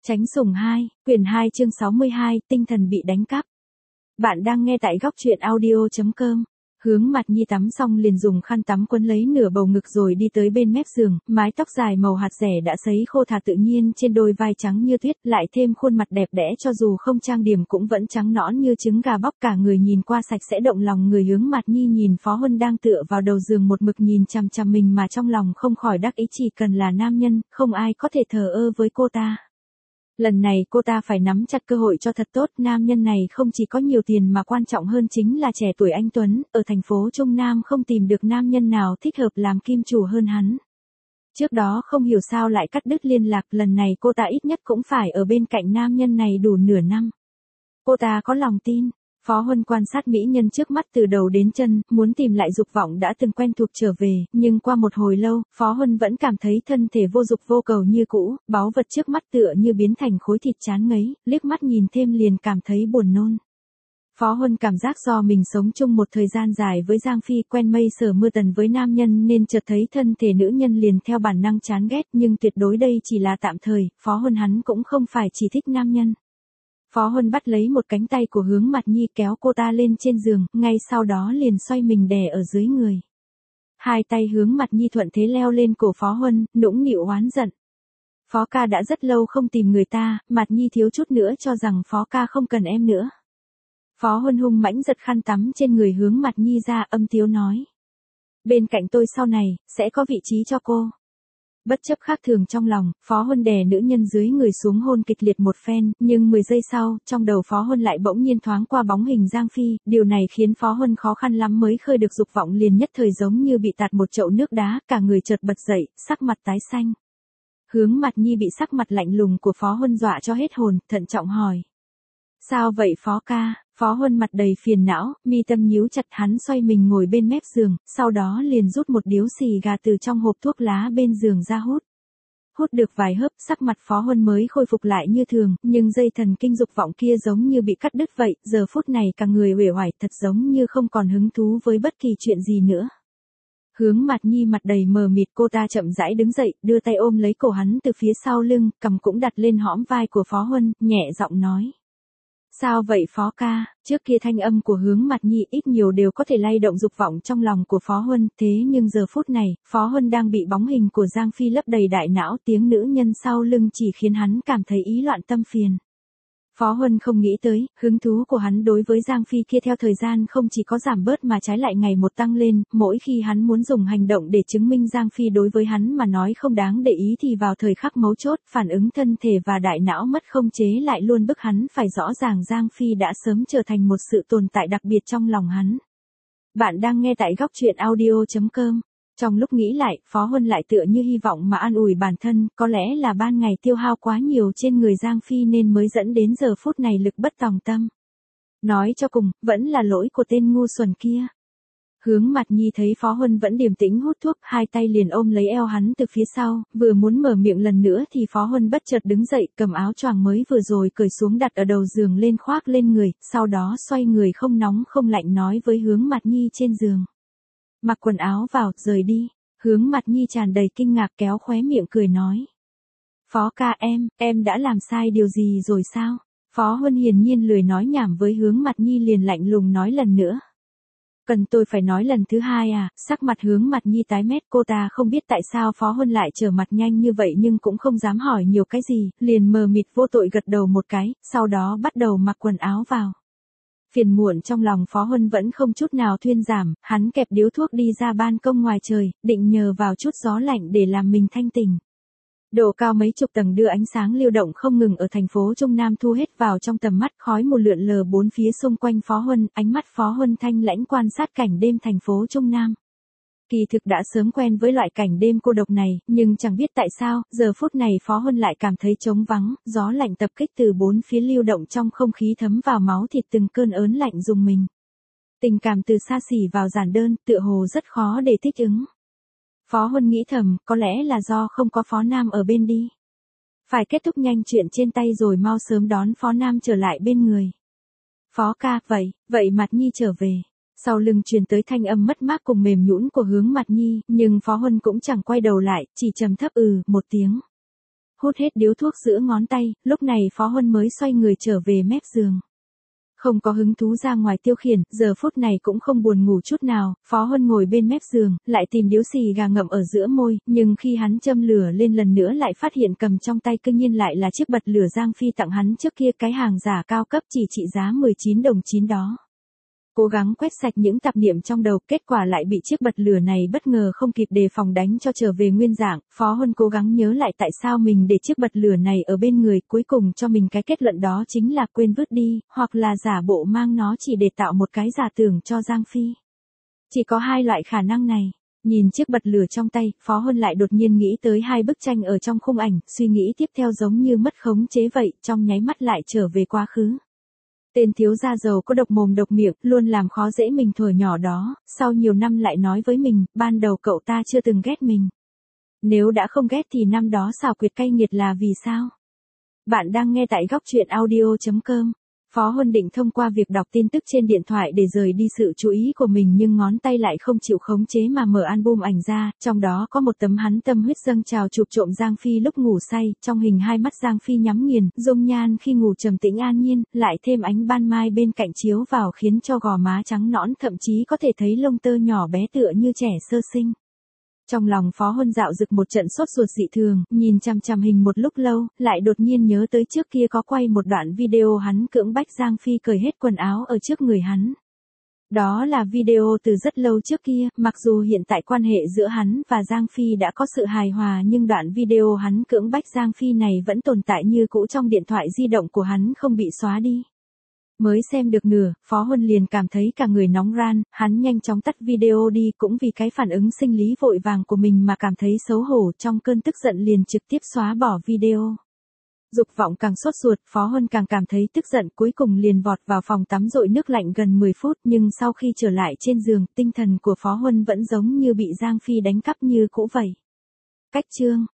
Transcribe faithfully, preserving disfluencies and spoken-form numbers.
Tránh sủng hai, quyển hai chương sáu mươi hai, tinh thần bị đánh cắp. Bạn đang nghe tại góc truyện audio chấm com. Hướng Mặt Nhi tắm xong liền dùng khăn tắm quấn lấy nửa bầu ngực rồi đi tới bên mép giường, mái tóc dài màu hạt dẻ đã sấy khô thả tự nhiên trên đôi vai trắng như tuyết, lại thêm khuôn mặt đẹp đẽ cho dù không trang điểm cũng vẫn trắng nõn như trứng gà bóc, cả người nhìn qua sạch sẽ động lòng người. Hướng Mặt Nhi nhìn Phó Huân đang tựa vào đầu giường một mực nhìn chằm chằm mình mà trong lòng không khỏi đắc ý, chỉ cần là nam nhân, không ai có thể thờ ơ với cô ta. Lần này cô ta phải nắm chặt cơ hội cho thật tốt, nam nhân này không chỉ có nhiều tiền mà quan trọng hơn chính là trẻ tuổi anh tuấn, ở thành phố Trung Nam không tìm được nam nhân nào thích hợp làm kim chủ hơn hắn. Trước đó không hiểu sao lại cắt đứt liên lạc, lần này cô ta ít nhất cũng phải ở bên cạnh nam nhân này đủ nửa năm. Cô ta có lòng tin. Phó Huân quan sát mỹ nhân trước mắt từ đầu đến chân, muốn tìm lại dục vọng đã từng quen thuộc trở về, nhưng qua một hồi lâu, Phó Huân vẫn cảm thấy thân thể vô dục vô cầu như cũ, báu vật trước mắt tựa như biến thành khối thịt chán ngấy, liếc mắt nhìn thêm liền cảm thấy buồn nôn. Phó Huân cảm giác do mình sống chung một thời gian dài với Giang Phi, quen mây sờ mưa tần với nam nhân nên chợt thấy thân thể nữ nhân liền theo bản năng chán ghét, nhưng tuyệt đối đây chỉ là tạm thời, Phó Huân hắn cũng không phải chỉ thích nam nhân. Phó Huân bắt lấy một cánh tay của Hướng Mặt Nhi kéo cô ta lên trên giường, ngay sau đó liền xoay mình đè ở dưới người. Hai tay Hướng Mặt Nhi thuận thế leo lên cổ Phó Huân, nũng nịu oán giận. Phó ca đã rất lâu không tìm người ta, Mặt Nhi thiếu chút nữa cho rằng Phó ca không cần em nữa. Phó Huân hung mãnh giật khăn tắm trên người Hướng Mặt Nhi ra, âm tiếu nói. Bên cạnh tôi sau này, sẽ có vị trí cho cô. Bất chấp khác thường trong lòng, Phó Huân đè nữ nhân dưới người xuống hôn kịch liệt một phen, nhưng mười giây sau, trong đầu Phó Huân lại bỗng nhiên thoáng qua bóng hình Giang Phi, điều này khiến Phó Huân khó khăn lắm mới khơi được dục vọng, liền nhất thời giống như bị tạt một chậu nước đá, cả người chợt bật dậy, sắc mặt tái xanh. Hướng Mặt Nhi bị sắc mặt lạnh lùng của Phó Huân dọa cho hết hồn, thận trọng hỏi. Sao vậy Phó ca? Phó Huân mặt đầy phiền não, mi tâm nhíu chặt, hắn xoay mình ngồi bên mép giường, sau đó liền rút một điếu xì gà từ trong hộp thuốc lá bên giường ra hút. Hút được vài hớp, sắc mặt Phó Huân mới khôi phục lại như thường, nhưng dây thần kinh dục vọng kia giống như bị cắt đứt vậy, giờ phút này cả người uể oải, thật giống như không còn hứng thú với bất kỳ chuyện gì nữa. Hướng Mặt Nhi mặt đầy mờ mịt, cô ta chậm rãi đứng dậy, đưa tay ôm lấy cổ hắn từ phía sau lưng, cầm cũng đặt lên hõm vai của Phó Huân, nhẹ giọng nói. Sao vậy Phó ca? Trước kia thanh âm của Hướng Mặt Nhi ít nhiều đều có thể lay động dục vọng trong lòng của Phó Huân, thế nhưng giờ phút này, Phó Huân đang bị bóng hình của Giang Phi lấp đầy đại não, tiếng nữ nhân sau lưng chỉ khiến hắn cảm thấy ý loạn tâm phiền. Phó Huân không nghĩ tới, hứng thú của hắn đối với Giang Phi kia theo thời gian không chỉ có giảm bớt mà trái lại ngày một tăng lên, mỗi khi hắn muốn dùng hành động để chứng minh Giang Phi đối với hắn mà nói không đáng để ý thì vào thời khắc mấu chốt, phản ứng thân thể và đại não mất không chế lại luôn bức hắn phải rõ ràng Giang Phi đã sớm trở thành một sự tồn tại đặc biệt trong lòng hắn. Bạn đang nghe tại góc truyện audio chấm com. Trong lúc nghĩ lại, Phó Huân lại tựa như hy vọng mà an ủi bản thân, có lẽ là ban ngày tiêu hao quá nhiều trên người Giang Phi nên mới dẫn đến giờ phút này lực bất tòng tâm. Nói cho cùng, vẫn là lỗi của tên ngu xuẩn kia. Hướng Mặt Nhi thấy Phó Huân vẫn điềm tĩnh hút thuốc, hai tay liền ôm lấy eo hắn từ phía sau, vừa muốn mở miệng lần nữa thì Phó Huân bất chợt đứng dậy, cầm áo choàng mới vừa rồi cởi xuống đặt ở đầu giường lên khoác lên người, sau đó xoay người không nóng không lạnh nói với Hướng Mặt Nhi trên giường. Mặc quần áo vào, rời đi. Hướng Mặt Nhi tràn đầy kinh ngạc kéo khóe miệng cười nói. Phó ca em, em đã làm sai điều gì rồi sao? Phó Huân hiển nhiên lười nói nhảm với Hướng Mặt Nhi liền lạnh lùng nói lần nữa. Cần tôi phải nói lần thứ hai à? Sắc mặt Hướng Mặt Nhi tái mét, cô ta không biết tại sao Phó Huân lại trở mặt nhanh như vậy nhưng cũng không dám hỏi nhiều cái gì, liền mờ mịt vô tội gật đầu một cái, sau đó bắt đầu mặc quần áo vào. Phiền muộn trong lòng Phó Huân vẫn không chút nào thuyên giảm, hắn kẹp điếu thuốc đi ra ban công ngoài trời, định nhờ vào chút gió lạnh để làm mình thanh tỉnh. Độ cao mấy chục tầng đưa ánh sáng lưu động không ngừng ở thành phố Trung Nam thu hết vào trong tầm mắt, khói mù lượn lờ bốn phía xung quanh Phó Huân, ánh mắt Phó Huân thanh lãnh quan sát cảnh đêm thành phố Trung Nam. Kỳ thực đã sớm quen với loại cảnh đêm cô độc này, nhưng chẳng biết tại sao, giờ phút này Phó Huân lại cảm thấy trống vắng, gió lạnh tập kích từ bốn phía lưu động trong không khí thấm vào máu thịt, từng cơn ớn lạnh rùng mình. Tình cảm từ xa xỉ vào giản đơn, tựa hồ rất khó để thích ứng. Phó Huân nghĩ thầm, có lẽ là do không có Phó Nam ở bên đi. Phải kết thúc nhanh chuyện trên tay rồi mau sớm đón Phó Nam trở lại bên người. Phó ca, vậy, vậy Mặt Nhi trở về. Sau lưng truyền tới thanh âm mất mát cùng mềm nhũn của Hướng Mặt Nhi, nhưng Phó Huân cũng chẳng quay đầu lại, chỉ trầm thấp ừ một tiếng. hút hết điếu thuốc giữa ngón tay, lúc này Phó Huân mới xoay người trở về mép giường. Không có hứng thú ra ngoài tiêu khiển, giờ phút này cũng không buồn ngủ chút nào, Phó Huân ngồi bên mép giường, lại tìm điếu xì gà ngậm ở giữa môi, nhưng khi hắn châm lửa lên lần nữa lại phát hiện cầm trong tay cương nhiên lại là chiếc bật lửa Giang Phi tặng hắn trước kia, cái hàng giả cao cấp chỉ trị giá mười chín đồng chín đó. Cố gắng quét sạch những tạp niệm trong đầu, kết quả lại bị chiếc bật lửa này bất ngờ không kịp đề phòng đánh cho trở về nguyên dạng. Phó Huân cố gắng nhớ lại tại sao mình để chiếc bật lửa này ở bên người, cuối cùng cho mình cái kết luận đó chính là quên vứt đi, hoặc là giả bộ mang nó chỉ để tạo một cái giả tưởng cho Giang Phi. Chỉ có hai loại khả năng này. Nhìn chiếc bật lửa trong tay, Phó Huân lại đột nhiên nghĩ tới hai bức tranh ở trong khung ảnh, suy nghĩ tiếp theo giống như mất khống chế vậy, trong nháy mắt lại trở về quá khứ. Tên thiếu gia giàu có độc mồm độc miệng, luôn làm khó dễ mình thuở nhỏ đó, sau nhiều năm lại nói với mình, ban đầu cậu ta chưa từng ghét mình. Nếu đã không ghét thì năm đó xảo quyệt cay nghiệt là vì sao? Bạn đang nghe tại góc truyện audio chấm com. Phó Huân định thông qua việc đọc tin tức trên điện thoại để rời đi sự chú ý của mình, nhưng ngón tay lại không chịu khống chế mà mở album ảnh ra, trong đó có một tấm hắn tâm huyết dâng trào chụp trộm Giang Phi lúc ngủ say, trong hình hai mắt Giang Phi nhắm nghiền, dung nhan khi ngủ trầm tĩnh an nhiên, lại thêm ánh ban mai bên cạnh chiếu vào khiến cho gò má trắng nõn, thậm chí có thể thấy lông tơ nhỏ bé tựa như trẻ sơ sinh. Trong lòng Phó Huân dạo dực một trận sốt ruột dị thường, nhìn chằm chằm hình một lúc lâu, lại đột nhiên nhớ tới trước kia có quay một đoạn video hắn cưỡng bách Giang Phi cởi hết quần áo ở trước người hắn. Đó là video từ rất lâu trước kia, mặc dù hiện tại quan hệ giữa hắn và Giang Phi đã có sự hài hòa, nhưng đoạn video hắn cưỡng bách Giang Phi này vẫn tồn tại như cũ trong điện thoại di động của hắn, không bị xóa đi. Mới xem được nửa, Phó Huân liền cảm thấy cả người nóng ran, hắn nhanh chóng tắt video đi, cũng vì cái phản ứng sinh lý vội vàng của mình mà cảm thấy xấu hổ, trong cơn tức giận liền trực tiếp xóa bỏ video. Dục vọng càng sốt ruột, Phó Huân càng cảm thấy tức giận, cuối cùng liền vọt vào phòng tắm dội nước lạnh gần mười phút, nhưng sau khi trở lại trên giường, tinh thần của Phó Huân vẫn giống như bị Giang Phi đánh cắp như cũ vậy. Cách chương